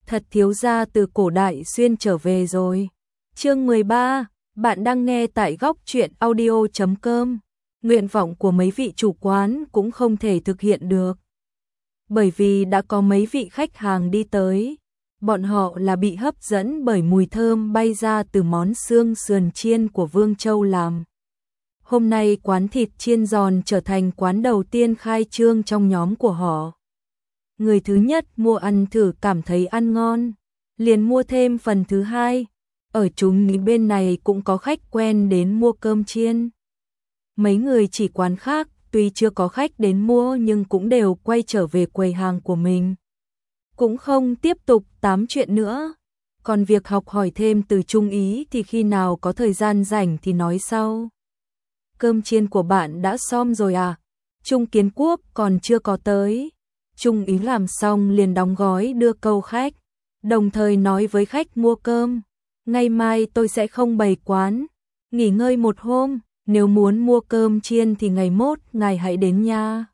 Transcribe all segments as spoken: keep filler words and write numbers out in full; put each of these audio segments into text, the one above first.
thật thiếu gia từ cổ đại xuyên trở về rồi. Chương mười ba, bạn đang nghe tại góc truyện audio chấm com. Nguyện vọng của mấy vị chủ quán cũng không thể thực hiện được. Bởi vì đã có mấy vị khách hàng đi tới, bọn họ là bị hấp dẫn bởi mùi thơm bay ra từ món xương sườn chiên của Vương Châu làm. Hôm nay quán thịt chiên giòn trở thành quán đầu tiên khai trương trong nhóm của họ. Người thứ nhất mua ăn thử cảm thấy ăn ngon, liền mua thêm phần thứ hai. Ở chúng bên này cũng có khách quen đến mua cơm chiên. Mấy người chỉ quán khác, tuy chưa có khách đến mua nhưng cũng đều quay trở về quầy hàng của mình. Cũng không tiếp tục tám chuyện nữa. Còn việc học hỏi thêm từ Trung Ý thì khi nào có thời gian rảnh thì nói sau. Cơm chiên của bạn đã xong rồi à? Trung Kiến Quốc còn chưa có tới. Trung Ý làm xong liền đóng gói đưa câu khách, đồng thời nói với khách mua cơm. Ngày mai tôi sẽ không bày quán, nghỉ ngơi một hôm, nếu muốn mua cơm chiên thì ngày mốt ngài hãy đến nha.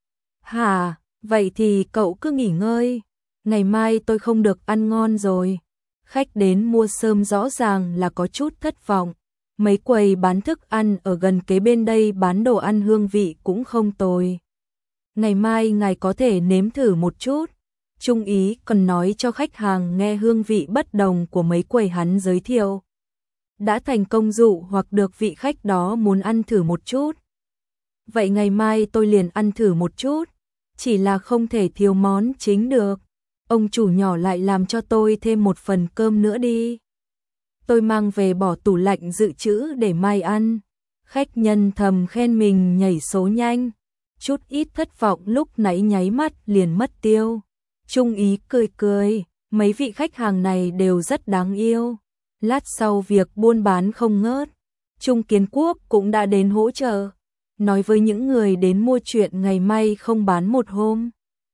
Hả, vậy thì cậu cứ nghỉ ngơi, ngày mai tôi không được ăn ngon rồi. Khách đến mua sơm rõ ràng là có chút thất vọng. Mấy quầy bán thức ăn ở gần kế bên đây bán đồ ăn hương vị cũng không tồi. Ngày mai ngài có thể nếm thử một chút. Trung Ý còn nói cho khách hàng nghe hương vị bất đồng của mấy quầy hắn giới thiệu. Đã thành công dụ hoặc được vị khách đó muốn ăn thử một chút. Vậy ngày mai tôi liền ăn thử một chút, chỉ là không thể thiếu món chính được. Ông chủ nhỏ lại làm cho tôi thêm một phần cơm nữa đi. Tôi mang về bỏ tủ lạnh dự trữ để mai ăn. Khách nhân thầm khen mình nhảy số nhanh. Chút ít thất vọng lúc nãy nháy mắt liền mất tiêu. Trung Ý cười cười, mấy vị khách hàng này đều rất đáng yêu. Lát sau việc buôn bán không ngớt, Trung Kiến Quốc cũng đã đến hỗ trợ, nói với những người đến mua chuyện ngày mai không bán một hôm.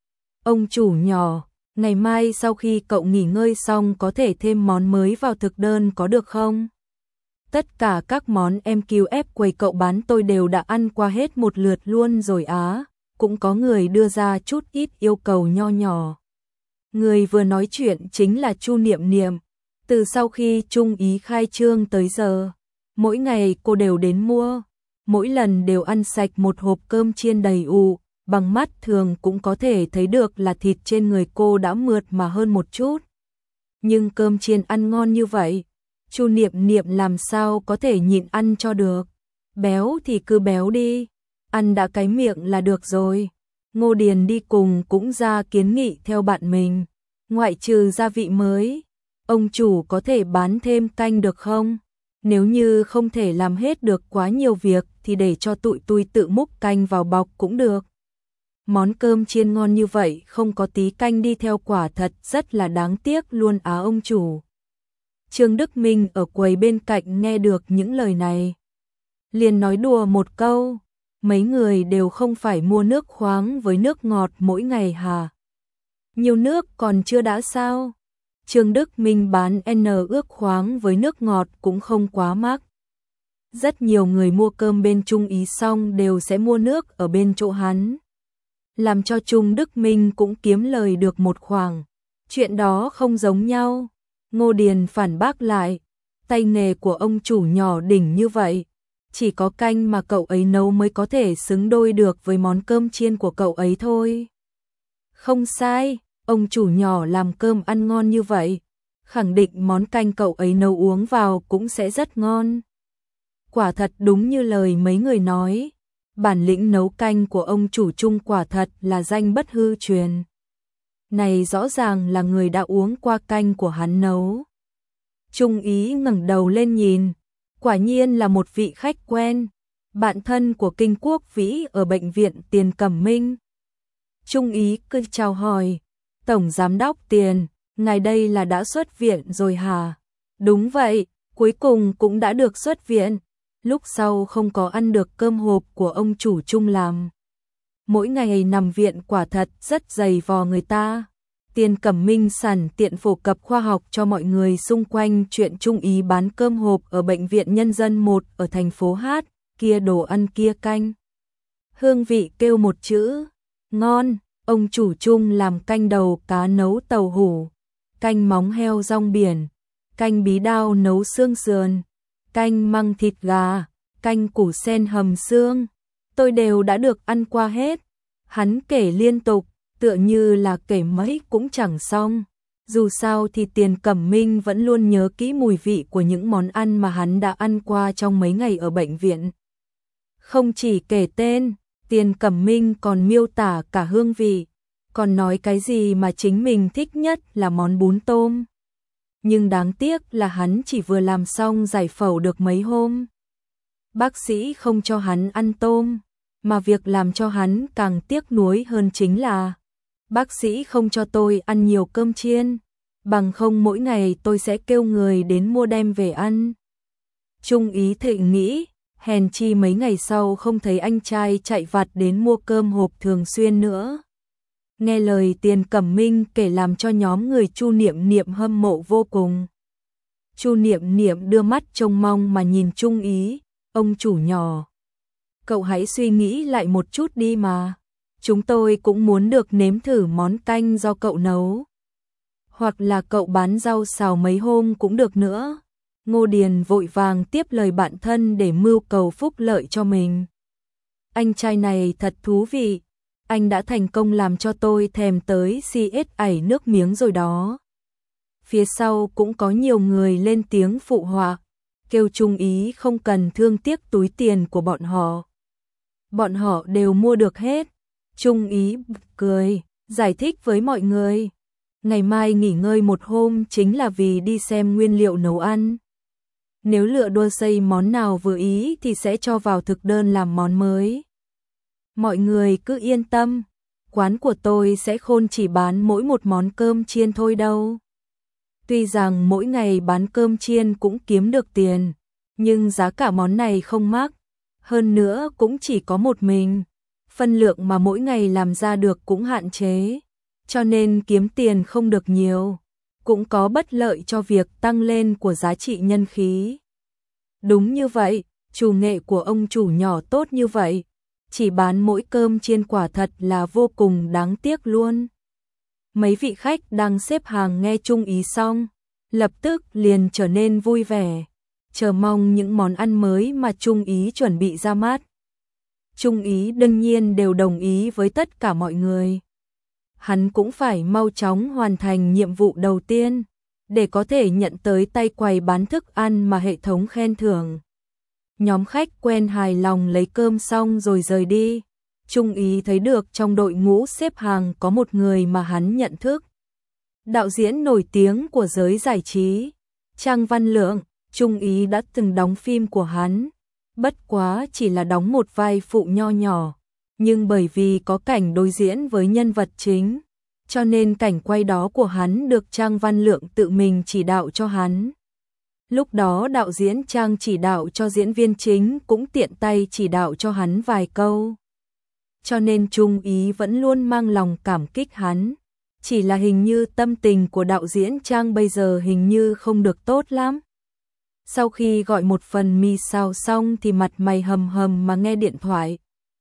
Ông chủ nhỏ, ngày mai sau khi cậu nghỉ ngơi xong có thể thêm món mới vào thực đơn có được không? Tất cả các món em kiu ép quầy cậu bán tôi đều đã ăn qua hết một lượt luôn rồi á. Cũng có người đưa ra chút ít yêu cầu nho nhỏ. Người vừa nói chuyện chính là Chu Niệm Niệm. Từ sau khi Trung Ý khai trương tới giờ, mỗi ngày cô đều đến mua, mỗi lần đều ăn sạch một hộp cơm chiên đầy ụ, bằng mắt thường cũng có thể thấy được là thịt trên người cô đã mượt mà hơn một chút. Nhưng cơm chiên ăn ngon như vậy, Chu Niệm Niệm làm sao có thể nhịn ăn cho được. Béo thì cứ béo đi, ăn đã cái miệng là được rồi. Ngô Điền đi cùng cũng ra kiến nghị theo bạn mình. Ngoại trừ gia vị mới, ông chủ có thể bán thêm canh được không? Nếu như không thể làm hết được quá nhiều việc thì để cho tụi tôi tự múc canh vào bọc cũng được. Món cơm chiên ngon như vậy không có tí canh đi theo quả thật rất là đáng tiếc luôn á ông chủ. Trương Đức Minh ở quầy bên cạnh nghe được những lời này, liền nói đùa một câu, mấy người đều không phải mua nước khoáng với nước ngọt mỗi ngày hả? Nhiều nước còn chưa đã sao? Trương Đức Minh bán N ước khoáng với nước ngọt cũng không quá mắc. Rất nhiều người mua cơm bên Trung Ý xong đều sẽ mua nước ở bên chỗ hắn. Làm cho Trung Đức Minh cũng kiếm lời được một khoản. Chuyện đó không giống nhau. Ngô Điền phản bác lại, tay nghề của ông chủ nhỏ đỉnh như vậy, chỉ có canh mà cậu ấy nấu mới có thể xứng đôi được với món cơm chiên của cậu ấy thôi. Không sai, ông chủ nhỏ làm cơm ăn ngon như vậy, khẳng định món canh cậu ấy nấu uống vào cũng sẽ rất ngon. Quả thật đúng như lời mấy người nói, bản lĩnh nấu canh của ông chủ Trung quả thật là danh bất hư truyền. Này rõ ràng là người đã uống qua canh của hắn nấu. Trung Ý ngẩng đầu lên nhìn, quả nhiên là một vị khách quen, bạn thân của Kinh Quốc Vĩ ở bệnh viện Tiền Cẩm Minh. Trung Ý cười chào hỏi, Tổng Giám đốc Tiền, ngài đây là đã xuất viện rồi hả? Đúng vậy, cuối cùng cũng đã được xuất viện, lúc sau không có ăn được cơm hộp của ông chủ Trung làm. Mỗi ngày nằm viện quả thật rất dày vò người ta. Tiền Cẩm Minh sẵn tiện phổ cập khoa học cho mọi người xung quanh chuyện Trung Ý bán cơm hộp ở bệnh viện Nhân dân một ở thành phố Hát, kia đồ ăn kia canh. Hương vị kêu một chữ, ngon, ông chủ Trung làm canh đầu cá nấu tàu hủ. canh móng heo rong biển, canh bí đao nấu xương sườn, canh măng thịt gà, canh củ sen hầm xương, tôi đều đã được ăn qua hết. Hắn kể liên tục, tựa như là kể mấy cũng chẳng xong. Dù sao thì Tiền Cẩm Minh vẫn luôn nhớ kỹ mùi vị của những món ăn mà hắn đã ăn qua trong mấy ngày ở bệnh viện. Không chỉ kể tên, Tiền Cẩm Minh còn miêu tả cả hương vị, còn nói cái gì mà chính mình thích nhất là món bún tôm. Nhưng đáng tiếc là hắn chỉ vừa làm xong giải phẫu được mấy hôm. Bác sĩ không cho hắn ăn tôm, mà việc làm cho hắn càng tiếc nuối hơn chính là bác sĩ không cho tôi ăn nhiều cơm chiên, bằng không mỗi ngày tôi sẽ kêu người đến mua đem về ăn. Trung Ý Thịnh nghĩ, hèn chi mấy ngày sau không thấy anh trai chạy vặt đến mua cơm hộp thường xuyên nữa. Nghe lời Tiền Cẩm Minh kể làm cho nhóm người Chu Niệm Niệm hâm mộ vô cùng. Chu Niệm Niệm đưa mắt trông mong mà nhìn Trung Ý, ông chủ nhỏ. Cậu hãy suy nghĩ lại một chút đi mà. Chúng tôi cũng muốn được nếm thử món canh do cậu nấu. Hoặc là cậu bán rau xào mấy hôm cũng được nữa. Ngô Điền vội vàng tiếp lời bạn thân để mưu cầu phúc lợi cho mình. Anh trai này thật thú vị. Anh đã thành công làm cho tôi thèm tới xi ét ảy nước miếng rồi đó. Phía sau cũng có nhiều người lên tiếng phụ họa, kêu Trung Ý không cần thương tiếc túi tiền của bọn họ. Bọn họ đều mua được hết. Trung Ý cười, giải thích với mọi người. Ngày mai nghỉ ngơi một hôm chính là vì đi xem nguyên liệu nấu ăn. Nếu lựa đua xây món nào vừa ý thì sẽ cho vào thực đơn làm món mới. Mọi người cứ yên tâm, quán của tôi sẽ không chỉ bán mỗi một món cơm chiên thôi đâu. Tuy rằng mỗi ngày bán cơm chiên cũng kiếm được tiền, nhưng giá cả món này không mắc, hơn nữa cũng chỉ có một mình. Phân lượng mà mỗi ngày làm ra được cũng hạn chế, cho nên kiếm tiền không được nhiều, cũng có bất lợi cho việc tăng lên của giá trị nhân khí. Đúng như vậy, chủ nghệ của ông chủ nhỏ tốt như vậy, chỉ bán mỗi cơm chiên quả thật là vô cùng đáng tiếc luôn. Mấy vị khách đang xếp hàng nghe Trung Ý xong, lập tức liền trở nên vui vẻ, chờ mong những món ăn mới mà Trung Ý chuẩn bị ra mắt. Trung Ý đương nhiên đều đồng ý với tất cả mọi người. Hắn cũng phải mau chóng hoàn thành nhiệm vụ đầu tiên, để có thể nhận tới tay quầy bán thức ăn mà hệ thống khen thưởng. Nhóm khách quen hài lòng lấy cơm xong rồi rời đi. Trung Ý thấy được trong đội ngũ xếp hàng có một người mà hắn nhận thức. Đạo diễn nổi tiếng của giới giải trí, Trang Văn Lượng. Trung Ý đã từng đóng phim của hắn, bất quá chỉ là đóng một vai phụ nho nhỏ, nhưng bởi vì có cảnh đối diễn với nhân vật chính, cho nên cảnh quay đó của hắn được Trang Văn Lượng tự mình chỉ đạo cho hắn. Lúc đó đạo diễn Trang chỉ đạo cho diễn viên chính cũng tiện tay chỉ đạo cho hắn vài câu. Cho nên Trung Ý vẫn luôn mang lòng cảm kích hắn, chỉ là hình như tâm tình của đạo diễn Trang bây giờ hình như không được tốt lắm. Sau khi gọi một phần mì xào xong thì mặt mày hầm hầm mà nghe điện thoại.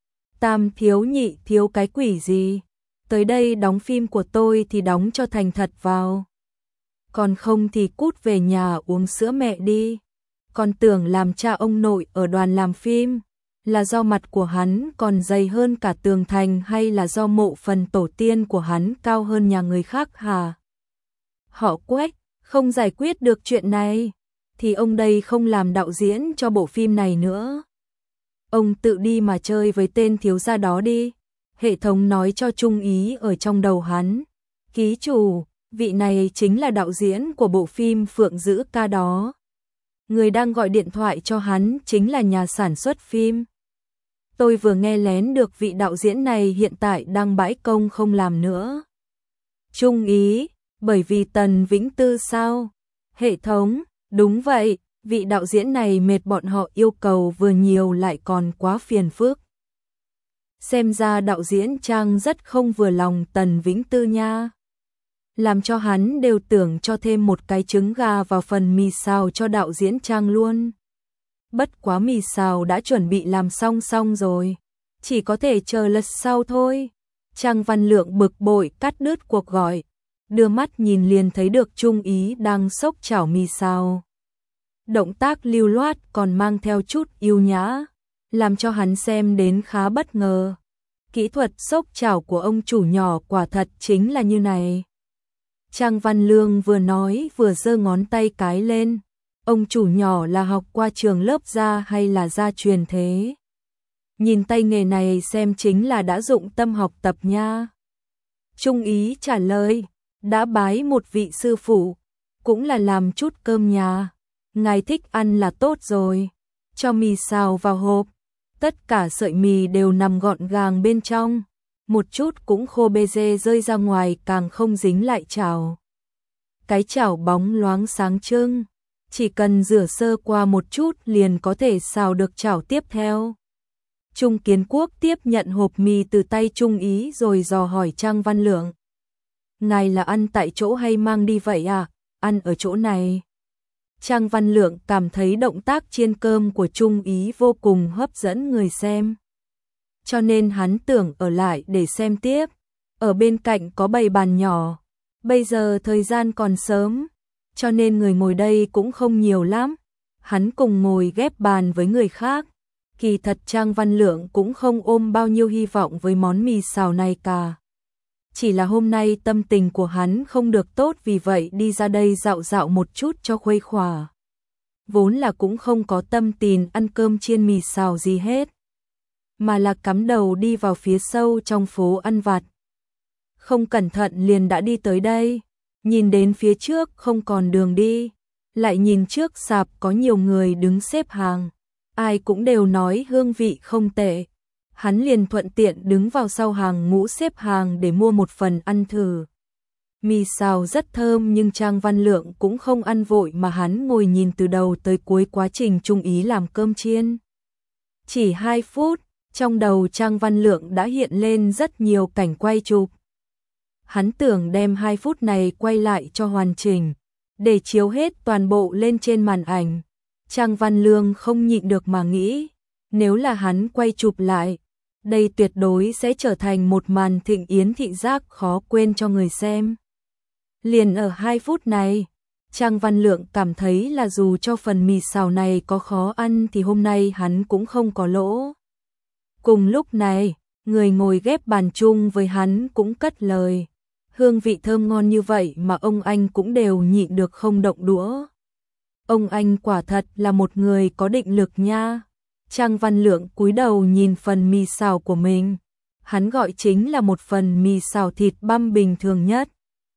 Tam thiếu nhị thiếu cái quỷ gì? Tới đây đóng phim của tôi thì đóng cho thành thật vào. Còn không thì cút về nhà uống sữa mẹ đi. Còn tưởng làm cha ông nội ở đoàn làm phim, là do mặt của hắn còn dày hơn cả tường thành hay là do mộ phần tổ tiên của hắn cao hơn nhà người khác hả? Họ Quách, không giải quyết được chuyện này, thì ông đây không làm đạo diễn cho bộ phim này nữa. Ông tự đi mà chơi với tên thiếu gia đó đi. Hệ thống nói cho Trung Ý ở trong đầu hắn. Ký chủ, vị này chính là đạo diễn của bộ phim Phượng Dữ Ca đó. Người đang gọi điện thoại cho hắn chính là nhà sản xuất phim. Tôi vừa nghe lén được vị đạo diễn này hiện tại đang bãi công không làm nữa. Trung Ý, bởi vì Tần Vĩnh Tư sao? Hệ thống, đúng vậy, vị đạo diễn này mệt bọn họ yêu cầu vừa nhiều lại còn quá phiền phức. Xem ra đạo diễn Trang rất không vừa lòng Tần Vĩnh Tư nha. Làm cho hắn đều tưởng cho thêm một cái trứng gà vào phần mì xào cho đạo diễn Trang luôn. Bất quá mì xào đã chuẩn bị làm xong xong rồi, chỉ có thể chờ lật sau thôi. Trang Văn Lượng bực bội cắt đứt cuộc gọi. đưa mắt nhìn liền thấy được Trung Ý đang xốc chảo mì xào. Động tác lưu loát còn mang theo chút yêu nhã, làm cho hắn xem đến khá bất ngờ. Kỹ thuật xốc chảo của ông chủ nhỏ quả thật chính là như này. Trang Văn Lương vừa nói vừa giơ ngón tay cái lên. Ông chủ nhỏ là học qua trường lớp gia hay là gia truyền thế? Nhìn tay nghề này xem chính là đã dụng tâm học tập nha. Trung Ý trả lời, đã bái một vị sư phụ, cũng là làm chút cơm nhà. Ngài thích ăn là tốt rồi. Cho mì xào vào hộp. Tất cả sợi mì đều nằm gọn gàng bên trong. Một chút cũng khô bê dê rơi ra ngoài càng không dính lại chảo. Cái chảo bóng loáng sáng trưng. Chỉ cần rửa sơ qua một chút liền có thể xào được chảo tiếp theo. Trung Kiến Quốc tiếp nhận hộp mì từ tay Trung Ý rồi dò hỏi Trang Văn Lượng. Ngài là ăn tại chỗ hay mang đi vậy à? Ăn ở chỗ này. Trang Văn Lượng cảm thấy động tác chiên cơm của Trung Ý vô cùng hấp dẫn người xem. Cho nên hắn tưởng ở lại để xem tiếp. Ở bên cạnh có bày bàn nhỏ. Bây giờ thời gian còn sớm, cho nên người ngồi đây cũng không nhiều lắm. Hắn cùng ngồi ghép bàn với người khác. Kỳ thật Trang Văn Lượng cũng không ôm bao nhiêu hy vọng với món mì xào này cả. Chỉ là hôm nay tâm tình của hắn không được tốt vì vậy đi ra đây dạo dạo một chút cho khuây khỏa. Vốn là cũng không có tâm tình ăn cơm chiên mì xào gì hết. Mà là cắm đầu đi vào phía sâu trong phố ăn vặt. Không cẩn thận liền đã đi tới đây. Nhìn đến phía trước không còn đường đi. Lại nhìn trước sạp có nhiều người đứng xếp hàng. Ai cũng đều nói hương vị không tệ. Hắn liền thuận tiện đứng vào sau hàng ngũ xếp hàng để mua một phần ăn thử. Mì xào rất thơm nhưng Trang Văn Lượng cũng không ăn vội mà hắn ngồi nhìn từ đầu tới cuối quá trình Trung Ý làm cơm chiên. Chỉ hai phút, trong đầu Trang Văn Lượng đã hiện lên rất nhiều cảnh quay chụp. Hắn tưởng đem hai phút này quay lại cho hoàn chỉnh, để chiếu hết toàn bộ lên trên màn ảnh. Trang Văn Lương không nhịn được mà nghĩ, nếu là hắn quay chụp lại, đây tuyệt đối sẽ trở thành một màn thịnh yến thị giác khó quên cho người xem. Liền ở hai phút này, Trang Văn Lượng cảm thấy là dù cho phần mì xào này có khó ăn thì hôm nay hắn cũng không có lỗ. Cùng lúc này, người ngồi ghép bàn chung với hắn cũng cất lời. Hương vị thơm ngon như vậy mà ông anh cũng đều nhịn được không động đũa. Ông anh quả thật là một người có định lực nha. Trang Văn Lượng cúi đầu nhìn phần mì xào của mình. Hắn gọi chính là một phần mì xào thịt băm bình thường nhất.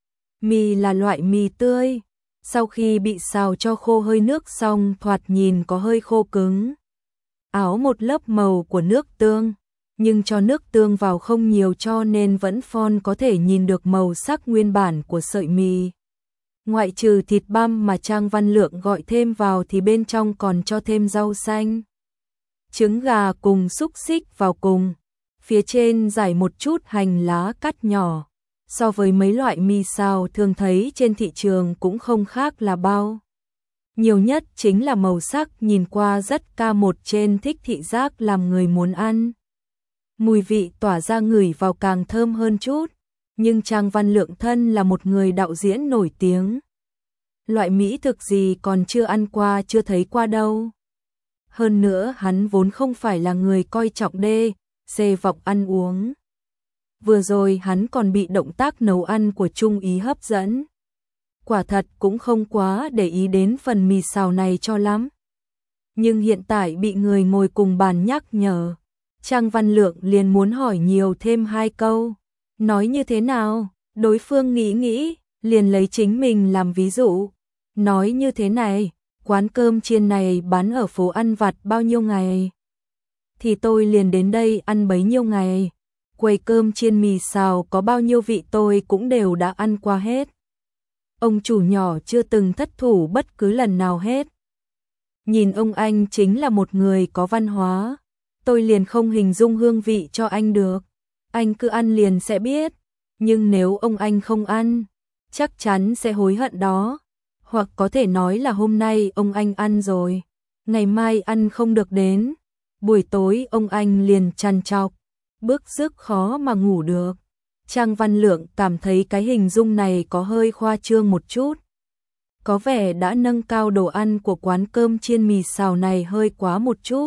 Mì là loại mì tươi. Sau khi bị xào cho khô hơi nước xong thoạt nhìn có hơi khô cứng. Áo một lớp màu của nước tương. Nhưng cho nước tương vào không nhiều cho nên vẫn phon có thể nhìn được màu sắc nguyên bản của sợi mì. Ngoại trừ thịt băm mà Trang Văn Lượng gọi thêm vào thì bên trong còn cho thêm rau xanh, trứng gà cùng xúc xích vào cùng. Phía trên rải một chút hành lá cắt nhỏ. So với mấy loại mì xào thường thấy trên thị trường cũng không khác là bao. Nhiều nhất chính là màu sắc nhìn qua rất ca một trên thích thị giác làm người muốn ăn. Mùi vị tỏa ra ngửi vào càng thơm hơn chút. Nhưng Trang Văn Lượng thân là một người đạo diễn nổi tiếng. Loại mỹ thực gì còn chưa ăn qua chưa thấy qua đâu. Hơn nữa hắn vốn không phải là người coi trọng đê, xê vọng ăn uống. Vừa rồi hắn còn bị động tác nấu ăn của Trung Ý hấp dẫn. Quả thật cũng không quá để ý đến phần mì xào này cho lắm. Nhưng hiện tại bị người ngồi cùng bàn nhắc nhở. Trang Văn Lượng liền muốn hỏi nhiều thêm hai câu. Nói như thế nào? Đối phương nghĩ nghĩ, liền lấy chính mình làm ví dụ. Nói như thế này, quán cơm chiên này bán ở phố ăn vặt bao nhiêu ngày? Thì tôi liền đến đây ăn bấy nhiêu ngày. Quầy cơm chiên mì xào có bao nhiêu vị tôi cũng đều đã ăn qua hết. Ông chủ nhỏ chưa từng thất thủ bất cứ lần nào hết. Nhìn ông anh chính là một người có văn hóa. Tôi liền không hình dung hương vị cho anh được. Anh cứ ăn liền sẽ biết. Nhưng nếu ông anh không ăn, chắc chắn sẽ hối hận đó. Hoặc có thể nói là hôm nay ông anh ăn rồi, ngày mai ăn không được đến. Buổi tối ông anh liền trằn trọc, bức rứt khó mà ngủ được. Trang Văn Lượng cảm thấy cái hình dung này có hơi khoa trương một chút. Có vẻ đã nâng cao đồ ăn của quán cơm chiên mì xào này hơi quá một chút.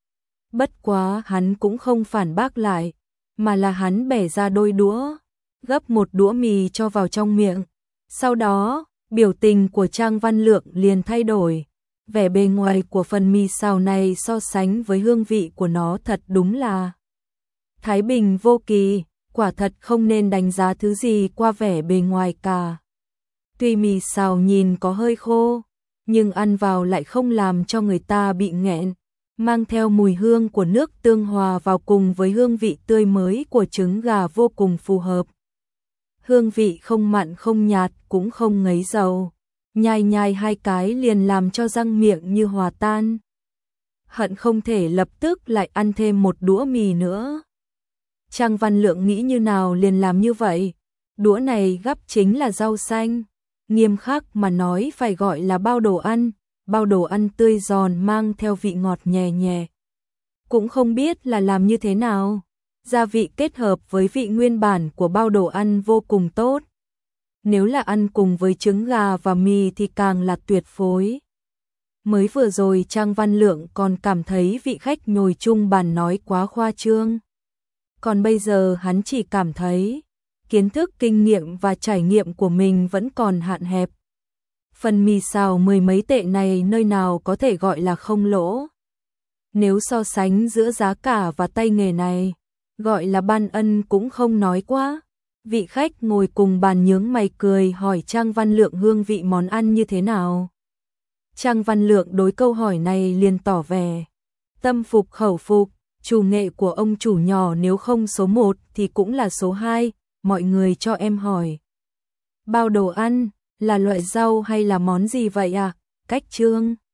Bất quá hắn cũng không phản bác lại, mà là hắn bẻ ra đôi đũa, gấp một đũa mì cho vào trong miệng. Sau đó, biểu tình của Trang Văn Lượng liền thay đổi. Vẻ bề ngoài của phần mì xào này so sánh với hương vị của nó thật đúng là thái bình vô kỳ, quả thật không nên đánh giá thứ gì qua vẻ bề ngoài cả. Tuy mì xào nhìn có hơi khô, nhưng ăn vào lại không làm cho người ta bị nghẹn, mang theo mùi hương của nước tương hòa vào cùng với hương vị tươi mới của trứng gà vô cùng phù hợp. Hương vị không mặn không nhạt cũng không ngấy dầu, nhai nhai hai cái liền làm cho răng miệng như hòa tan. Hận không thể lập tức lại ăn thêm một đũa mì nữa. Trang Văn Lượng nghĩ như nào liền làm như vậy. Đũa này gắp chính là rau xanh, nghiêm khắc mà nói phải gọi là bao đồ ăn, bao đồ ăn tươi giòn mang theo vị ngọt nhẹ nhẹ. Cũng không biết là làm như thế nào, gia vị kết hợp với vị nguyên bản của bao đồ ăn vô cùng tốt. Nếu là ăn cùng với trứng gà và mì thì càng là tuyệt phối. Mới vừa rồi Trang Văn Lượng còn cảm thấy vị khách ngồi chung bàn nói quá khoa trương. Còn bây giờ hắn chỉ cảm thấy kiến thức, kinh nghiệm và trải nghiệm của mình vẫn còn hạn hẹp. Phần mì xào mười mấy tệ này nơi nào có thể gọi là không lỗ. Nếu so sánh giữa giá cả và tay nghề này, gọi là ban ân cũng không nói quá. Vị khách ngồi cùng bàn nhướng mày cười hỏi Trang Văn Lượng hương vị món ăn như thế nào. Trang Văn Lượng đối câu hỏi này liền tỏ vẻ tâm phục khẩu phục, chủ nghệ của ông chủ nhỏ nếu không số một thì cũng là số hai, mọi người cho em hỏi. Bao đồ ăn, là loại rau hay là món gì vậy à? Cách trương